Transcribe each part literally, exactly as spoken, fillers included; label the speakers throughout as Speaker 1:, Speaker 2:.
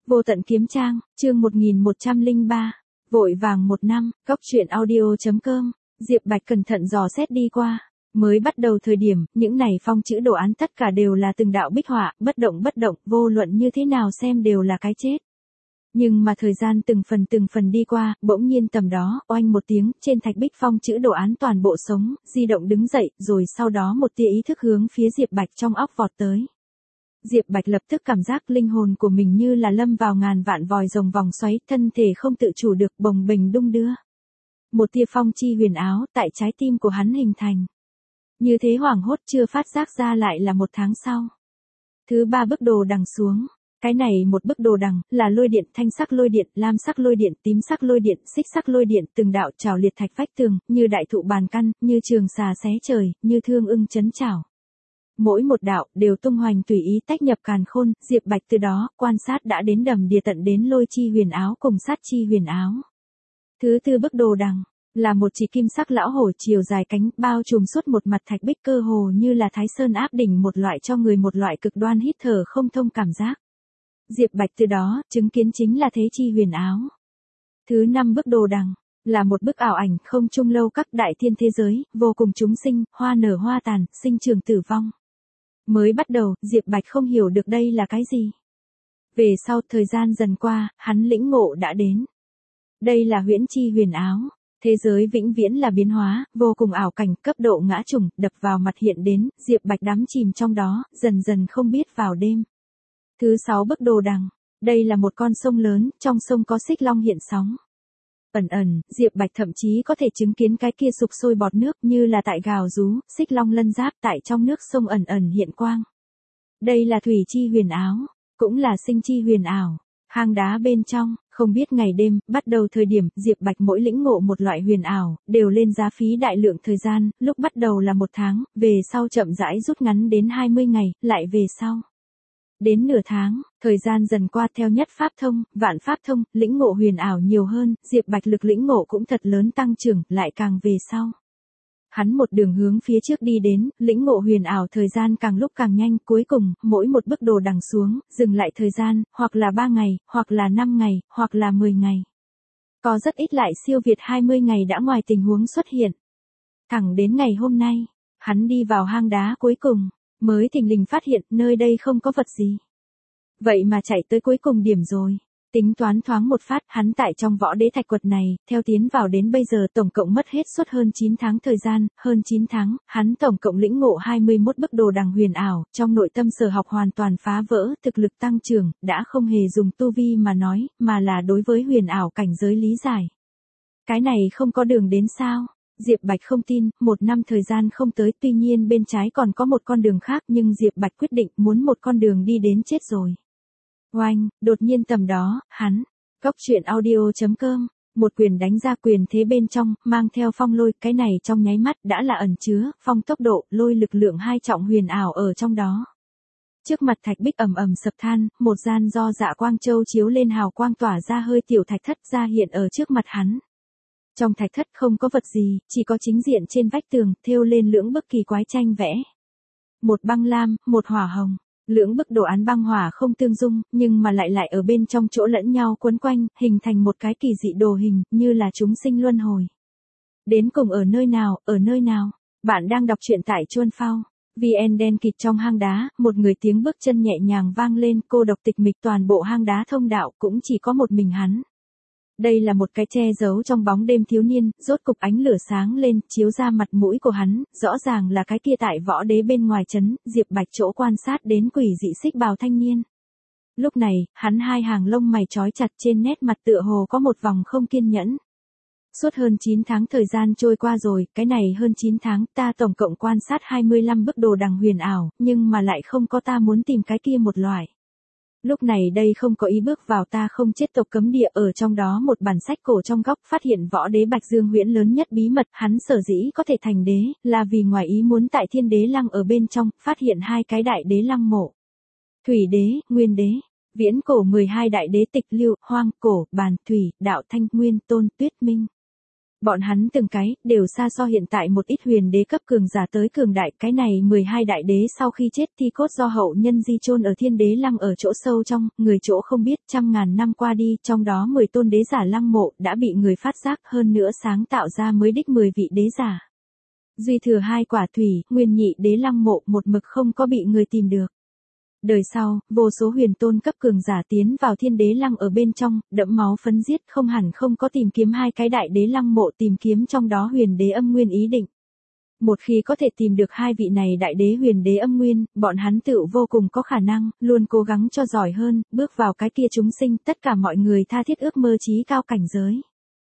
Speaker 1: Vô tận kiếm trang, chương một nghìn một trăm lẻ ba, vội vàng một năm, góc truyện audio.com, Diệp Bạch cẩn thận dò xét đi qua. Mới bắt đầu thời điểm, những này phong chữ đồ án tất cả đều là từng đạo bích họa, bất động bất động, vô luận như thế nào xem đều là cái chết. Nhưng mà thời gian từng phần từng phần đi qua, bỗng nhiên tầm đó, oanh một tiếng, trên thạch bích phong chữ đồ án toàn bộ sống, di động đứng dậy, rồi sau đó một tia ý thức hướng phía Diệp Bạch trong óc vọt tới. Diệp Bạch lập tức cảm giác linh hồn của mình như là lâm vào ngàn vạn vòi rồng vòng xoáy, thân thể không tự chủ được bồng bềnh đung đưa. Một tia phong chi huyền áo tại trái tim của hắn hình thành. Như thế hoảng hốt chưa phát giác ra lại là một tháng sau. Thứ ba bức đồ đằng xuống. Cái này một bức đồ đằng, là lôi điện, thanh sắc lôi điện, lam sắc lôi điện, tím sắc lôi điện, xích sắc lôi điện, từng đạo trào liệt thạch vách tường, như đại thụ bàn căn, như trường xà xé trời, như thương ưng chấn chảo. Mỗi một đạo, đều tung hoành tùy ý tách nhập càn khôn, Diệp Bạch từ đó, quan sát đã đến đầm đìa tận đến lôi chi huyền áo cùng sát chi huyền áo. Thứ tư bức đồ đằng, là một chỉ kim sắc lão hổ chiều dài cánh, bao trùm suốt một mặt thạch bích, cơ hồ như là Thái Sơn áp đỉnh, một loại cho người một loại cực đoan hít thở không thông cảm giác. Diệp Bạch từ đó, chứng kiến chính là thế chi huyền áo. Thứ năm bức đồ đằng, là một bức ảo ảnh không trung lâu các đại thiên thế giới, vô cùng chúng sinh, hoa nở hoa tàn, sinh trường tử vong. Mới bắt đầu, Diệp Bạch không hiểu được đây là cái gì. Về sau, thời gian dần qua, hắn lĩnh ngộ đã đến. Đây là huyễn chi huyền áo. Thế giới vĩnh viễn là biến hóa, vô cùng ảo cảnh, cấp độ ngã trùng, đập vào mặt hiện đến, Diệp Bạch đắm chìm trong đó, dần dần không biết vào đêm. Thứ sáu bức đồ đằng, đây là một con sông lớn, trong sông có xích long hiện sóng. Ẩn ẩn, Diệp Bạch thậm chí có thể chứng kiến cái kia sục sôi bọt nước như là tại gào rú, xích long lân giáp tại trong nước sông ẩn ẩn hiện quang. Đây là thủy chi huyền áo, cũng là sinh chi huyền ảo. Hang đá bên trong, không biết ngày đêm, bắt đầu thời điểm, Diệp Bạch mỗi lĩnh ngộ một loại huyền ảo, đều lên giá phí đại lượng thời gian, lúc bắt đầu là một tháng, về sau chậm rãi rút ngắn đến hai mươi ngày, lại về sau. Đến nửa tháng, thời gian dần qua theo nhất pháp thông, vạn pháp thông, lĩnh ngộ huyền ảo nhiều hơn, Diệp Bạch lực lĩnh ngộ cũng thật lớn tăng trưởng, lại càng về sau. Hắn một đường hướng phía trước đi đến, lĩnh ngộ huyền ảo thời gian càng lúc càng nhanh, cuối cùng, mỗi một bức đồ đằng xuống, dừng lại thời gian, hoặc là ba ngày, hoặc là năm ngày, hoặc là mười ngày. Có rất ít lại siêu việt hai mươi ngày đã ngoài tình huống xuất hiện. Thẳng đến ngày hôm nay, hắn đi vào hang đá cuối cùng, mới thình lình phát hiện nơi đây không có vật gì. Vậy mà chạy tới cuối cùng điểm rồi. Tính toán thoáng một phát, hắn tại trong võ đế thạch quật này, theo tiến vào đến bây giờ tổng cộng mất hết suốt hơn chín tháng thời gian, hơn chín tháng, hắn tổng cộng lĩnh ngộ hai mươi mốt bức đồ đằng huyền ảo, trong nội tâm sở học hoàn toàn phá vỡ, thực lực tăng trưởng, đã không hề dùng tu vi mà nói, mà là đối với huyền ảo cảnh giới lý giải. Cái này không có đường đến sao? Diệp Bạch không tin, một năm thời gian không tới, tuy nhiên bên trái còn có một con đường khác, nhưng Diệp Bạch quyết định muốn một con đường đi đến chết rồi. Oanh, đột nhiên tầm đó, hắn, góc truyện audio.com, một quyền đánh ra quyền thế bên trong, mang theo phong lôi, cái này trong nháy mắt đã là ẩn chứa, phong tốc độ, lôi lực lượng hai trọng huyền ảo ở trong đó. Trước mặt thạch bích ầm ầm sập than, một gian do dạ quang châu chiếu lên hào quang tỏa ra hơi tiểu thạch thất ra hiện ở trước mặt hắn. Trong thạch thất không có vật gì, chỉ có chính diện trên vách tường, thêu lên lưỡng bức kỳ quái tranh vẽ. Một băng lam, một hỏa hồng. Lưỡng bức đồ án băng hỏa không tương dung, nhưng mà lại lại ở bên trong chỗ lẫn nhau quấn quanh, hình thành một cái kỳ dị đồ hình, như là chúng sinh luân hồi. Đến cùng ở nơi nào, ở nơi nào? Bạn đang đọc truyện tại Chuan Phao. vê en đen kịt trong hang đá, một người tiếng bước chân nhẹ nhàng vang lên, cô độc tịch mịch toàn bộ hang đá thông đạo, cũng chỉ có một mình hắn. Đây là một cái che giấu trong bóng đêm thiếu niên, rốt cục ánh lửa sáng lên, chiếu ra mặt mũi của hắn, rõ ràng là cái kia tại võ đế bên ngoài trấn, Diệp Bạch chỗ quan sát đến quỷ dị xích bào thanh niên. Lúc này, hắn hai hàng lông mày trói chặt, trên nét mặt tựa hồ có một vòng không kiên nhẫn. Suốt hơn chín tháng thời gian trôi qua rồi, cái này hơn chín tháng, ta tổng cộng quan sát hai mươi lăm bức đồ đằng huyền ảo, nhưng mà lại không có ta muốn tìm cái kia một loại. Lúc này đây không có ý bước vào ta không chết tộc cấm địa, ở trong đó một bản sách cổ trong góc phát hiện võ đế Bạch Dương Huyễn lớn nhất bí mật, hắn sở dĩ có thể thành đế, là vì ngoài ý muốn tại thiên đế lăng ở bên trong, phát hiện hai cái đại đế lăng mộ. Thủy đế, nguyên đế, viễn cổ mười hai đại đế tịch lưu, hoang cổ, bàn, thủy, đạo thanh, nguyên, tôn, tuyết minh. Bọn hắn từng cái, đều xa so hiện tại một ít huyền đế cấp cường giả tới cường đại, cái này mười hai đại đế sau khi chết thi cốt do hậu nhân di chôn ở thiên đế lăng ở chỗ sâu trong, người chỗ không biết, trăm ngàn năm qua đi, trong đó mười tôn đế giả lăng mộ, đã bị người phát giác hơn nữa sáng tạo ra mới đích mười vị đế giả. Duy thừa hai quả thủy, nguyên nhị đế lăng mộ, một mực không có bị người tìm được. Đời sau, vô số huyền tôn cấp cường giả tiến vào thiên đế lăng ở bên trong, đẫm máu phấn giết không hẳn không có tìm kiếm hai cái đại đế lăng mộ tìm kiếm trong đó huyền đế âm nguyên ý định. Một khi có thể tìm được hai vị này đại đế huyền đế âm nguyên, bọn hắn tự vô cùng có khả năng, luôn cố gắng cho giỏi hơn, bước vào cái kia chúng sinh tất cả mọi người tha thiết ước mơ chí cao cảnh giới.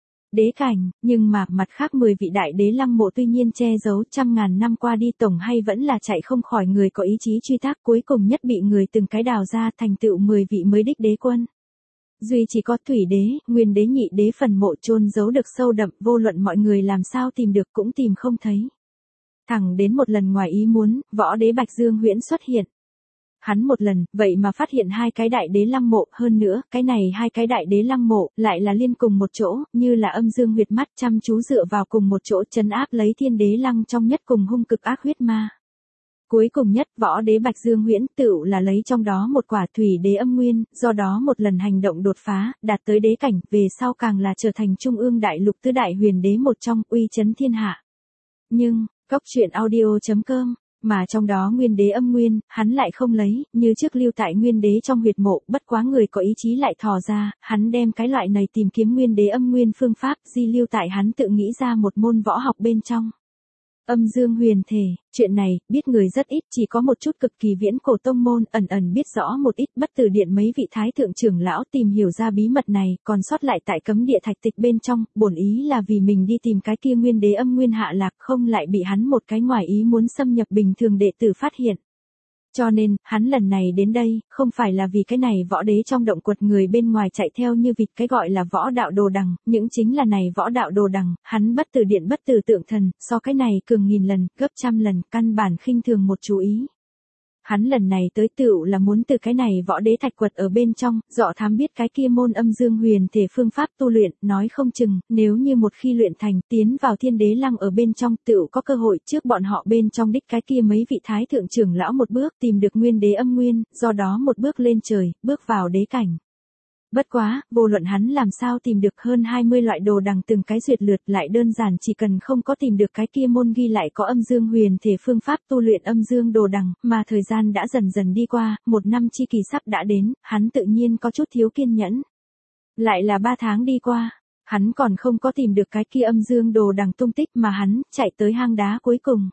Speaker 1: Đế cảnh, nhưng mà mặt khác mười vị đại đế lăng mộ tuy nhiên che giấu trăm ngàn năm qua đi tổng hay vẫn là chạy không khỏi người có ý chí truy tác cuối cùng nhất bị người từng cái đào ra thành tựu mười vị mới đích đế quân. Duy chỉ có thủy đế, nguyên đế nhị đế phần mộ chôn giấu được sâu đậm vô luận mọi người làm sao tìm được cũng tìm không thấy. Thẳng đến một lần ngoài ý muốn, võ đế Bạch Dương Huyễn xuất hiện. Hắn một lần, vậy mà phát hiện hai cái đại đế lăng mộ, hơn nữa, cái này hai cái đại đế lăng mộ, lại là liên cùng một chỗ, như là âm dương huyệt mắt chăm chú dựa vào cùng một chỗ trấn áp lấy thiên đế lăng trong nhất cùng hung cực ác huyết ma. Cuối cùng nhất, võ đế Bạch Dương Huyễn tựu là lấy trong đó một quả thủy đế âm nguyên, do đó một lần hành động đột phá, đạt tới đế cảnh, về sau càng là trở thành trung ương đại lục tứ đại huyền đế một trong, uy chấn thiên hạ. Nhưng, Cốc truyện audio chấm com mà trong đó nguyên đế âm nguyên, hắn lại không lấy, như trước lưu tại nguyên đế trong huyệt mộ, bất quá người có ý chí lại thò ra, hắn đem cái loại này tìm kiếm nguyên đế âm nguyên phương pháp, di lưu tại hắn tự nghĩ ra một môn võ học bên trong. Âm dương huyền thể, chuyện này, biết người rất ít, chỉ có một chút cực kỳ viễn cổ tông môn, ẩn ẩn biết rõ một ít, bất tử điện mấy vị thái thượng trưởng lão tìm hiểu ra bí mật này, còn sót lại tại cấm địa thạch tịch bên trong, bổn ý là vì mình đi tìm cái kia nguyên đế âm nguyên hạ lạc, không lại bị hắn một cái ngoài ý muốn xâm nhập bình thường đệ tử phát hiện. Cho nên, hắn lần này đến đây, không phải là vì cái này võ đế trong động quật người bên ngoài chạy theo như vịt cái gọi là võ đạo đồ đằng, những chính là này võ đạo đồ đằng, hắn bất tử điện bất tử tượng thần, so cái này cường nghìn lần, gấp trăm lần, căn bản khinh thường một chú ý. Hắn lần này tới tựu là muốn từ cái này võ đế thạch quật ở bên trong, dọ thám biết cái kia môn âm dương huyền thể phương pháp tu luyện, nói không chừng, nếu như một khi luyện thành, tiến vào thiên đế lăng ở bên trong, tựu có cơ hội trước bọn họ bên trong đích cái kia mấy vị thái thượng trưởng lão một bước tìm được nguyên đế âm nguyên, do đó một bước lên trời, bước vào đế cảnh. Bất quá, vô luận hắn làm sao tìm được hơn hai mươi loại đồ đằng từng cái duyệt lượt lại đơn giản chỉ cần không có tìm được cái kia môn ghi lại có âm dương huyền thể phương pháp tu luyện âm dương đồ đằng, mà thời gian đã dần dần đi qua, một năm chi kỳ sắp đã đến, hắn tự nhiên có chút thiếu kiên nhẫn. Lại là ba tháng đi qua, hắn còn không có tìm được cái kia âm dương đồ đằng tung tích mà hắn chạy tới hang đá cuối cùng.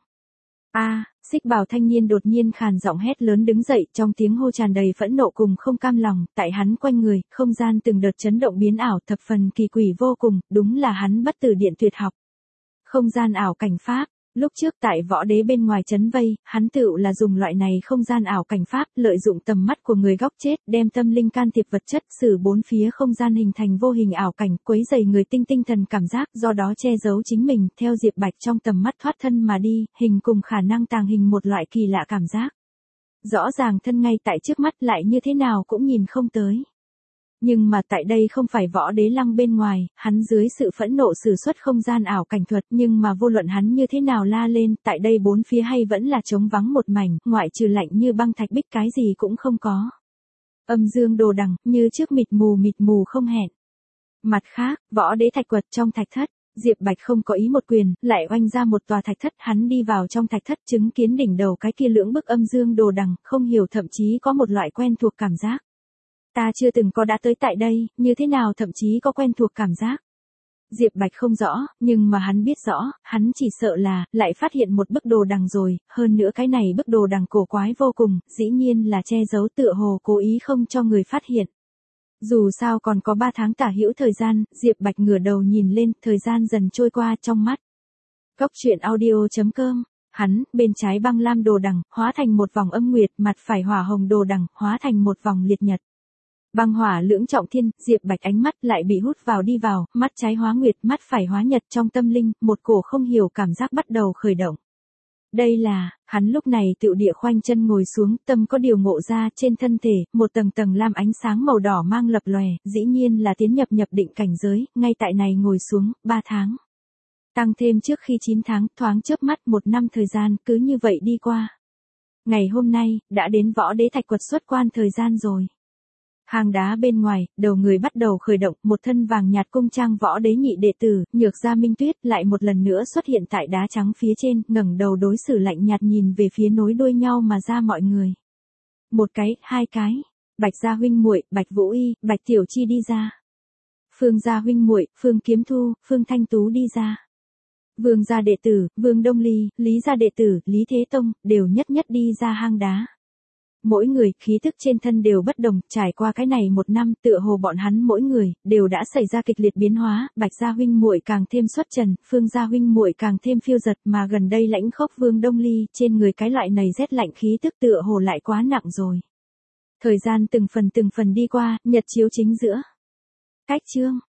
Speaker 1: A, Xích Bào thanh niên đột nhiên khàn giọng hét lớn đứng dậy, trong tiếng hô tràn đầy phẫn nộ cùng không cam lòng, tại hắn quanh người, không gian từng đợt chấn động biến ảo, thập phần kỳ quỷ vô cùng, đúng là hắn bất tử điện tuyệt học. Không gian ảo cảnh pháp, lúc trước tại võ đế bên ngoài trấn vây, hắn tựu là dùng loại này không gian ảo cảnh pháp, lợi dụng tầm mắt của người góc chết, đem tâm linh can thiệp vật chất, sử bốn phía không gian hình thành vô hình ảo cảnh, quấy rầy người tinh tinh thần cảm giác, do đó che giấu chính mình, theo Diệp Bạch trong tầm mắt thoát thân mà đi, hình cùng khả năng tàng hình một loại kỳ lạ cảm giác. Rõ ràng thân ngay tại trước mắt lại như thế nào cũng nhìn không tới. Nhưng mà tại đây không phải võ đế lăng bên ngoài, hắn dưới sự phẫn nộ sử xuất không gian ảo cảnh thuật, nhưng mà vô luận hắn như thế nào la lên, tại đây bốn phía hay vẫn là trống vắng một mảnh, ngoại trừ lạnh như băng thạch bích cái gì cũng không có. Âm dương đồ đằng, như trước mịt mù mịt mù không hẹn. Mặt khác, võ đế thạch quật trong thạch thất, Diệp Bạch không có ý một quyền, lại oanh ra một tòa thạch thất, hắn đi vào trong thạch thất chứng kiến đỉnh đầu cái kia lưỡng bức âm dương đồ đằng, không hiểu thậm chí có một loại quen thuộc cảm giác. Ta chưa từng có đã tới tại đây, như thế nào thậm chí có quen thuộc cảm giác. Diệp Bạch không rõ, nhưng mà hắn biết rõ, hắn chỉ sợ là, lại phát hiện một bức đồ đằng rồi, hơn nữa cái này bức đồ đằng cổ quái vô cùng, dĩ nhiên là che giấu tựa hồ cố ý không cho người phát hiện. Dù sao còn có ba tháng tả hữu thời gian, Diệp Bạch ngửa đầu nhìn lên, thời gian dần trôi qua trong mắt. Cốc truyện audio chấm com, hắn, bên trái băng lam đồ đằng, hóa thành một vòng âm nguyệt, mặt phải hỏa hồng đồ đằng, hóa thành một vòng liệt nhật. Băng hỏa lưỡng trọng thiên, Diệp Bạch ánh mắt lại bị hút vào đi vào, mắt trái hóa nguyệt, mắt phải hóa nhật trong tâm linh, một cổ không hiểu cảm giác bắt đầu khởi động. Đây là, hắn lúc này tựu địa khoanh chân ngồi xuống, tâm có điều ngộ ra, trên thân thể, một tầng tầng lam ánh sáng màu đỏ mang lập lòe, dĩ nhiên là tiến nhập nhập định cảnh giới, ngay tại này ngồi xuống, ba tháng. Tăng thêm trước khi chín tháng, thoáng chớp mắt một năm thời gian cứ như vậy đi qua. Ngày hôm nay, đã đến võ đế thạch quật xuất quan thời gian rồi. Hang đá bên ngoài, đầu người bắt đầu khởi động, một thân vàng nhạt cung trang võ đế nhị đệ tử, Nhược Gia Minh Tuyết lại một lần nữa xuất hiện tại đá trắng phía trên, ngẩng đầu đối xử lạnh nhạt nhìn về phía nối đuôi nhau mà ra mọi người. Một cái, hai cái, Bạch gia huynh muội, Bạch Vũ Y, Bạch Tiểu Chi đi ra. Phương gia huynh muội, Phương Kiếm Thu, Phương Thanh Tú đi ra. Vương gia đệ tử, Vương Đông Ly, Lý gia đệ tử, Lý Thế Tông, đều nhất nhất đi ra hang đá. Mỗi người, khí thức trên thân đều bất đồng, trải qua cái này một năm, tựa hồ bọn hắn mỗi người, đều đã xảy ra kịch liệt biến hóa, Bạch gia huynh muội càng thêm xuất trần, Phương gia huynh muội càng thêm phiêu giật, mà gần đây lãnh khốc Vương Đông Ly, trên người cái loại này rét lạnh khí tức tựa hồ lại quá nặng rồi. Thời gian từng phần từng phần đi qua, nhật chiếu chính giữa. Cách chương.